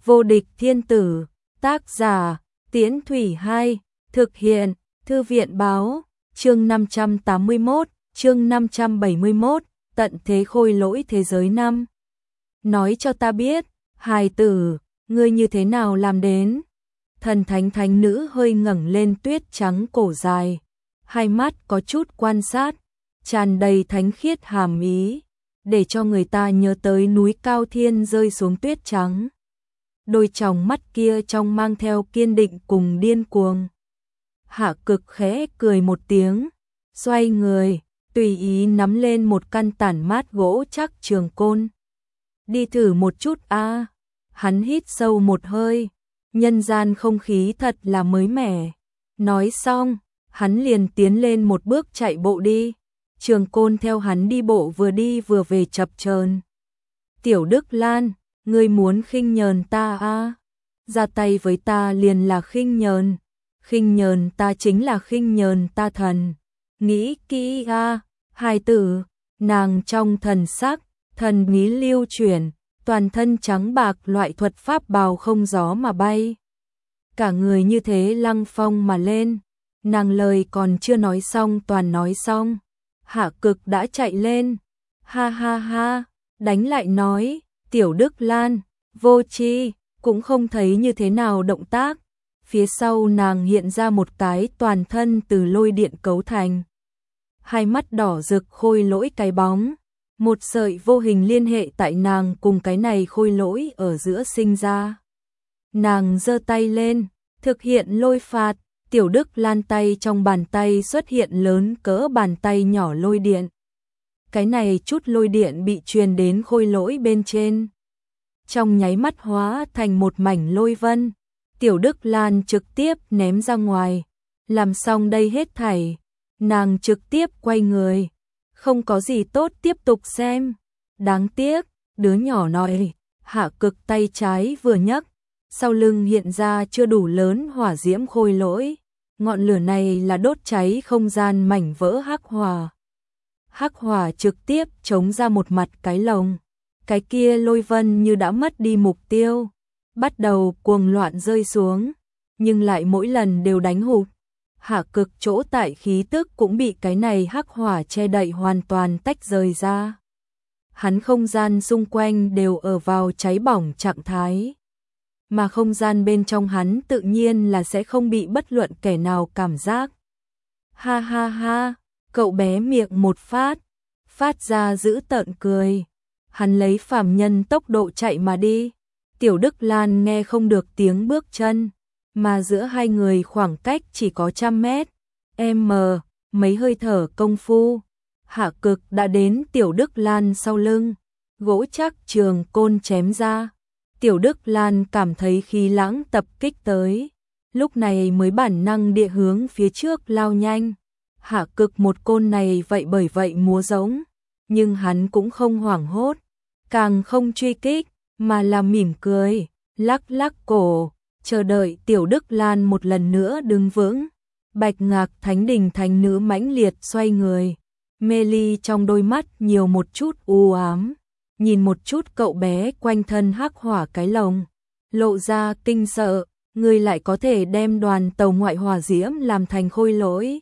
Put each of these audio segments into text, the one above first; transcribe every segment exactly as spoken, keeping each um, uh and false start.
Vô địch thiên tử, tác giả, Tiễn Thủy hai, thực hiện, Thư viện báo, chương năm trăm tám mươi mốt, chương năm trăm bảy mươi mốt, tận thế khôi lỗi thế giới năm. Nói cho ta biết, hài tử, ngươi như thế nào làm đến? Thần thánh thánh nữ hơi ngẩng lên tuyết trắng cổ dài, hai mắt có chút quan sát, tràn đầy thánh khiết hàm ý, để cho người ta nhớ tới núi cao thiên rơi xuống tuyết trắng. Đôi tròng mắt kia trong mang theo kiên định cùng điên cuồng. Hạ Cực khẽ cười một tiếng, xoay người, tùy ý nắm lên một căn tản mát gỗ chắc trường côn. Đi thử một chút a. À. Hắn hít sâu một hơi, nhân gian không khí thật là mới mẻ. Nói xong, hắn liền tiến lên một bước chạy bộ đi. Trường côn theo hắn đi bộ vừa đi vừa về chập chờn. Tiểu Đức Lan, ngươi muốn khinh nhờn ta a? À? Ra tay với ta liền là khinh nhờn, khinh nhờn ta chính là khinh nhờn ta thần. Nghĩ kỹ a, à, hài tử. Nàng trong thần sắc, thần bí lưu chuyển, toàn thân trắng bạc loại thuật pháp bào không gió mà bay. Cả người như thế lăng phong mà lên, nàng lời còn chưa nói xong toàn nói xong. Hạ Cực đã chạy lên, ha ha ha, đánh lại nói, Tiểu Đức Lan, vô tri, cũng không thấy như thế nào động tác. Phía sau nàng hiện ra một cái toàn thân từ lôi điện cấu thành. Hai mắt đỏ rực khôi lỗi cái bóng, một sợi vô hình liên hệ tại nàng cùng cái này khôi lỗi ở giữa sinh ra. Nàng giơ tay lên, thực hiện lôi phạt, Tiểu Đức Lan tay trong bàn tay xuất hiện lớn cỡ bàn tay nhỏ lôi điện. Cái này chút lôi điện bị truyền đến khôi lỗi bên trên. Trong nháy mắt hóa thành một mảnh lôi vân, Tiểu Đức Lan trực tiếp ném ra ngoài. Làm xong đây hết thảy, nàng trực tiếp quay người. Không có gì tốt tiếp tục xem. Đáng tiếc, đứa nhỏ nói, Hạ Cực tay trái vừa nhấc, sau lưng hiện ra chưa đủ lớn hỏa diễm khôi lỗi. Ngọn lửa này là đốt cháy không gian mảnh vỡ hắc hỏa. Hắc hỏa trực tiếp chống ra một mặt cái lồng. Cái kia lôi vân như đã mất đi mục tiêu, bắt đầu cuồng loạn rơi xuống, nhưng lại mỗi lần đều đánh hụt. Hạ Cực chỗ tại khí tức cũng bị cái này hắc hỏa che đậy hoàn toàn tách rời ra. Hắn không gian xung quanh đều ở vào cháy bỏng trạng thái, mà không gian bên trong hắn tự nhiên là sẽ không bị bất luận kẻ nào cảm giác. Ha ha ha, cậu bé miệng một phát, phát ra dữ tợn cười. Hắn lấy phàm nhân tốc độ chạy mà đi. Tiểu Đức Lan nghe không được tiếng bước chân, mà giữa hai người khoảng cách chỉ có trăm mét. Em mờ, mấy hơi thở công phu, Hạ Cực đã đến Tiểu Đức Lan sau lưng, gỗ chắc trường côn chém ra. Tiểu Đức Lan cảm thấy khí lãng tập kích tới, lúc này mới bản năng địa hướng phía trước lao nhanh. Hạ Cực một côn này vậy bởi vậy múa giống, nhưng hắn cũng không hoảng hốt, càng không truy kích, mà là mỉm cười, lắc lắc cổ, chờ đợi Tiểu Đức Lan một lần nữa đứng vững. Bạch Ngạc Thánh Đình thánh nữ mãnh liệt xoay người, mê ly trong đôi mắt nhiều một chút u ám, nhìn một chút cậu bé quanh thân hắc hỏa cái lồng, lộ ra kinh sợ, người lại có thể đem đoàn tàu ngoại hỏa diễm làm thành khôi lỗi.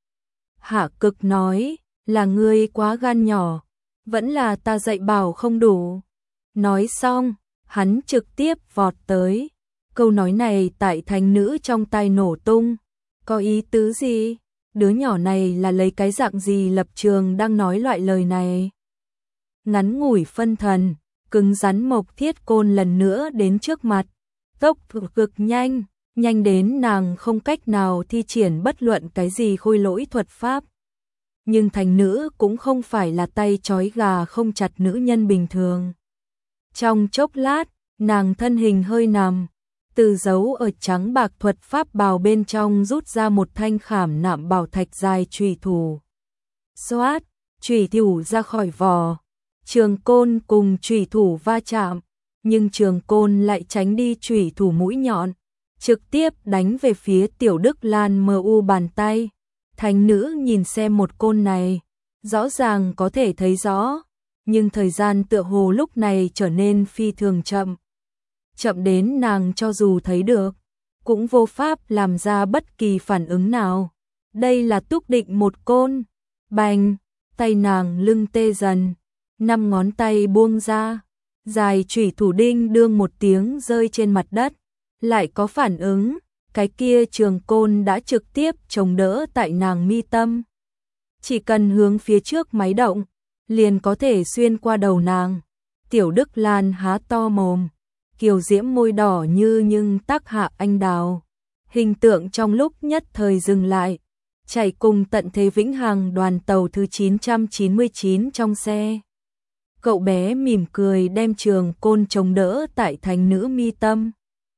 Hạ Cực nói, là ngươi quá gan nhỏ, vẫn là ta dạy bảo không đủ. Nói xong, hắn trực tiếp vọt tới. Câu nói này tại thánh nữ trong tai nổ tung. Có ý tứ gì? Đứa nhỏ này là lấy cái dạng gì lập trường đang nói loại lời này? Ngắn ngủi phân thần, cứng rắn mộc thiết côn lần nữa đến trước mặt. Tốc độ cực nhanh, nhanh đến nàng không cách nào thi triển bất luận cái gì khôi lỗi thuật pháp. Nhưng thánh nữ cũng không phải là tay trói gà không chặt nữ nhân bình thường. Trong chốc lát, nàng thân hình hơi nằm, từ dấu ở trắng bạc thuật pháp bào bên trong rút ra một thanh khảm nạm bảo thạch dài chùy thủ. Xoát, chùy thủ ra khỏi vỏ, trường côn cùng chùy thủ va chạm, nhưng trường côn lại tránh đi chùy thủ mũi nhọn, trực tiếp đánh về phía Tiểu Đức Lan mờ u bàn tay. Thánh nữ nhìn xem một côn này, rõ ràng có thể thấy rõ, nhưng thời gian tựa hồ lúc này trở nên phi thường chậm. chậm đến nàng cho dù thấy được, cũng vô pháp làm ra bất kỳ phản ứng nào. Đây là Túc Định một côn. Bành, tay nàng lưng tê dần, năm ngón tay buông ra, dài chủy thủ đinh đương một tiếng rơi trên mặt đất, lại có phản ứng, cái kia trường côn đã trực tiếp chống đỡ tại nàng mi tâm. Chỉ cần hướng phía trước máy động, liền có thể xuyên qua đầu nàng. Tiểu Đức Lan há to mồm, kiều diễm môi đỏ như nhưng tắc hạ anh đào. Hình tượng trong lúc nhất thời dừng lại, chạy cùng tận thế vĩnh hằng đoàn tàu thứ chín trăm chín mươi chín trong xe. Cậu bé mỉm cười đem trường côn chống đỡ tại thánh nữ mi tâm.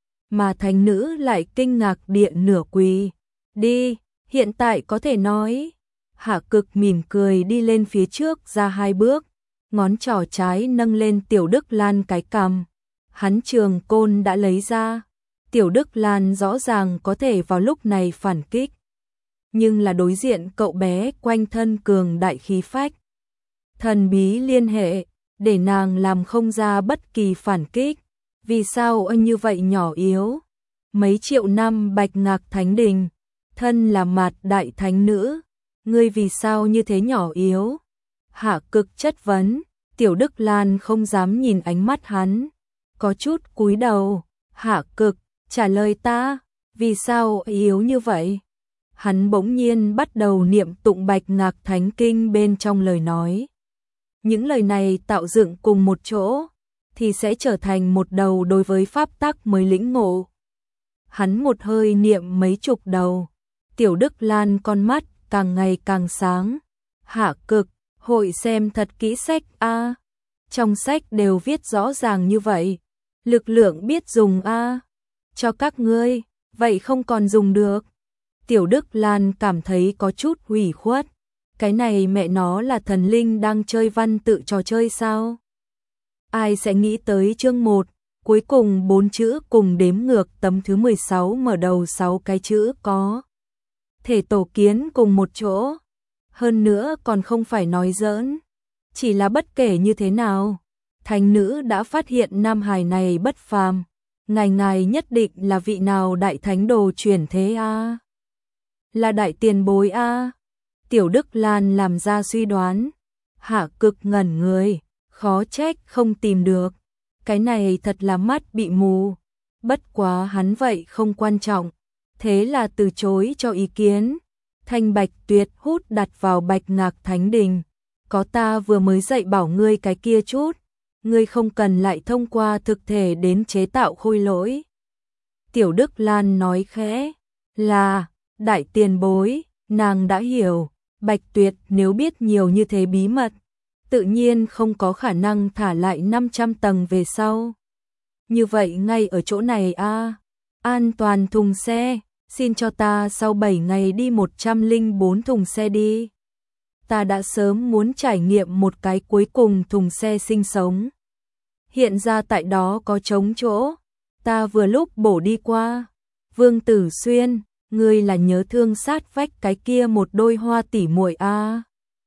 Mà thánh nữ lại kinh ngạc điện nửa quỳ. Đi, hiện tại có thể nói. Hạ Cực mỉm cười đi lên phía trước ra hai bước, ngón trỏ trái nâng lên Tiểu Đức Lan cái cằm. Hắn trường côn đã lấy ra, Tiểu Đức Lan rõ ràng có thể vào lúc này phản kích. Nhưng là đối diện cậu bé quanh thân cường đại khí phách. Thần bí liên hệ, để nàng làm không ra bất kỳ phản kích. Vì sao anh như vậy nhỏ yếu? Mấy triệu năm Bạch Ngạc Thánh Đình, thân là Mạt Đại Thánh Nữ, ngươi vì sao như thế nhỏ yếu? Hạ Cực chất vấn, Tiểu Đức Lan không dám nhìn ánh mắt hắn, có chút cúi đầu. Hạ Cực, trả lời ta, vì sao yếu như vậy? Hắn bỗng nhiên bắt đầu niệm tụng Bạch Ngạc Thánh Kinh bên trong lời nói. Những lời này tạo dựng cùng một chỗ, thì sẽ trở thành một đầu đối với pháp tắc mới lĩnh ngộ. Hắn một hơi niệm mấy chục đầu, Tiểu Đức Lan con mắt càng ngày càng sáng. Hạ Cực, hội xem thật kỹ sách a. Trong sách đều viết rõ ràng như vậy. Lực lượng biết dùng a. Cho các ngươi, vậy không còn dùng được. Tiểu Đức Lan cảm thấy có chút hủy khuất. Cái này mẹ nó là thần linh đang chơi văn tự trò chơi sao? Ai sẽ nghĩ tới chương một, cuối cùng bốn chữ cùng đếm ngược tấm thứ mười sáu mở đầu sáu cái chữ có thể tổ kiến cùng một chỗ. Hơn nữa còn không phải nói giỡn. Chỉ là bất kể như thế nào, thánh nữ đã phát hiện nam hài này bất phàm. Ngài ngài nhất định là vị nào đại thánh đồ chuyển thế a? À? Là đại tiền bối a? À? Tiểu Đức Lan làm ra suy đoán. Hạ Cực ngẩn người, khó trách không tìm được. Cái này thật là mắt bị mù. Bất quá hắn vậy không quan trọng, thế là từ chối cho ý kiến. Thanh Bạch Tuyệt hút đặt vào Bạch Ngạc Thánh Đình. Có ta vừa mới dạy bảo ngươi cái kia chút, ngươi không cần lại thông qua thực thể đến chế tạo khôi lỗi. Tiểu Đức Lan nói khẽ, là, đại tiền bối, nàng đã hiểu, Bạch Tuyệt nếu biết nhiều như thế bí mật, tự nhiên không có khả năng thả lại năm trăm tầng về sau. Như vậy ngay ở chỗ này a, à, an toàn thùng xe, xin cho ta sau bảy ngày đi một trăm lẻ bốn thùng xe đi. Ta đã sớm muốn trải nghiệm một cái cuối cùng thùng xe sinh sống. Hiện ra tại đó có trống chỗ, ta vừa lúc bổ đi qua. Vương Tử Xuyên, ngươi là nhớ thương sát vách cái kia một đôi hoa tỉ muội a? À?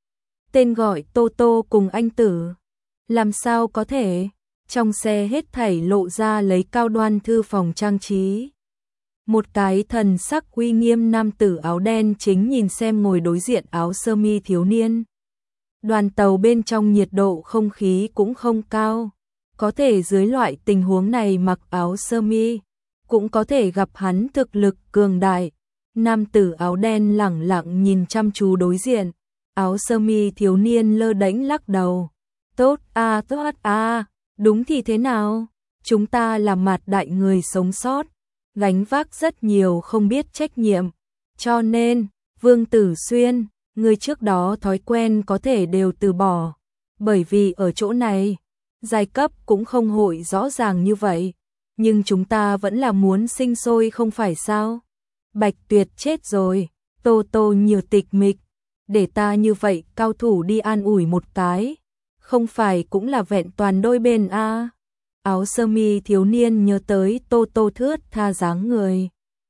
Tên gọi Tô Tô cùng anh Tử. Làm sao có thể? Trong xe hết thảy lộ ra lấy cao đoan thư phòng trang trí. Một cái thần sắc uy nghiêm nam tử áo đen chính nhìn xem ngồi đối diện áo sơ mi thiếu niên. Đoàn tàu bên trong nhiệt độ không khí cũng không cao, có thể dưới loại tình huống này mặc áo sơ mi, cũng có thể gặp hắn thực lực cường đại. Nam tử áo đen lẳng lặng nhìn chăm chú đối diện, áo sơ mi thiếu niên lơ đễnh lắc đầu. Tốt a, à, tốt a, à, đúng thì thế nào? Chúng ta là Mạt Đại người sống sót, gánh vác rất nhiều không biết trách nhiệm, cho nên, Vương Tử Xuyên, người trước đó thói quen có thể đều từ bỏ, bởi vì ở chỗ này, giai cấp cũng không hội rõ ràng như vậy, nhưng chúng ta vẫn là muốn sinh sôi không phải sao? Bạch Tuyệt chết rồi, Tô Tô nhiều tịch mịch, để ta như vậy cao thủ đi an ủi một cái, không phải cũng là vẹn toàn đôi bên a? À? Áo sơ mi thiếu niên nhớ tới Tô Tô thướt tha dáng người,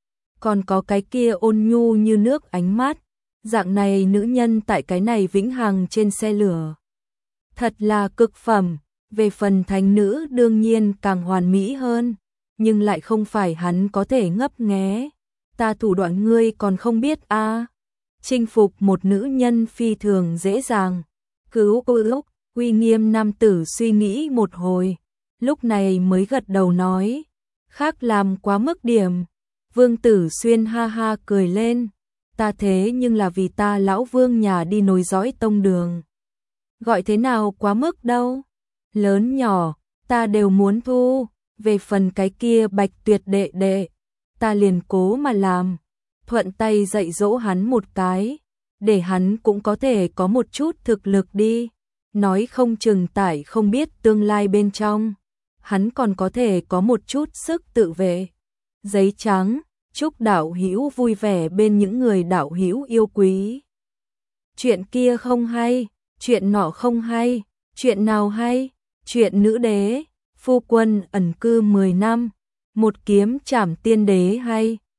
còn có cái kia ôn nhu như nước ánh mắt, dạng này nữ nhân tại cái này vĩnh hằng trên xe lửa, thật là cực phẩm. Về phần thánh nữ đương nhiên càng hoàn mỹ hơn, nhưng lại không phải hắn có thể ngấp nghé. Ta thủ đoạn ngươi còn không biết a? À? Chinh phục một nữ nhân phi thường dễ dàng. Cứu cô lúc, uy nghiêm nam tử suy nghĩ một hồi, lúc này mới gật đầu nói, khác làm quá mức điểm. Vương Tử Xuyên ha ha cười lên, ta thế nhưng là vì ta lão vương nhà đi nối dõi tông đường. Gọi thế nào quá mức đâu, lớn nhỏ, ta đều muốn thu, về phần cái kia Bạch Tuyệt đệ đệ, ta liền cố mà làm, thuận tay dạy dỗ hắn một cái, để hắn cũng có thể có một chút thực lực đi, nói không chừng tại không biết tương lai bên trong, hắn còn có thể có một chút sức tự vệ. Giấy trắng, chúc đạo hữu vui vẻ bên những người đạo hữu yêu quý. Chuyện kia không hay, chuyện nọ không hay, chuyện nào hay, chuyện nữ đế, phu quân ẩn cư mười năm, một kiếm trảm tiên đế hay.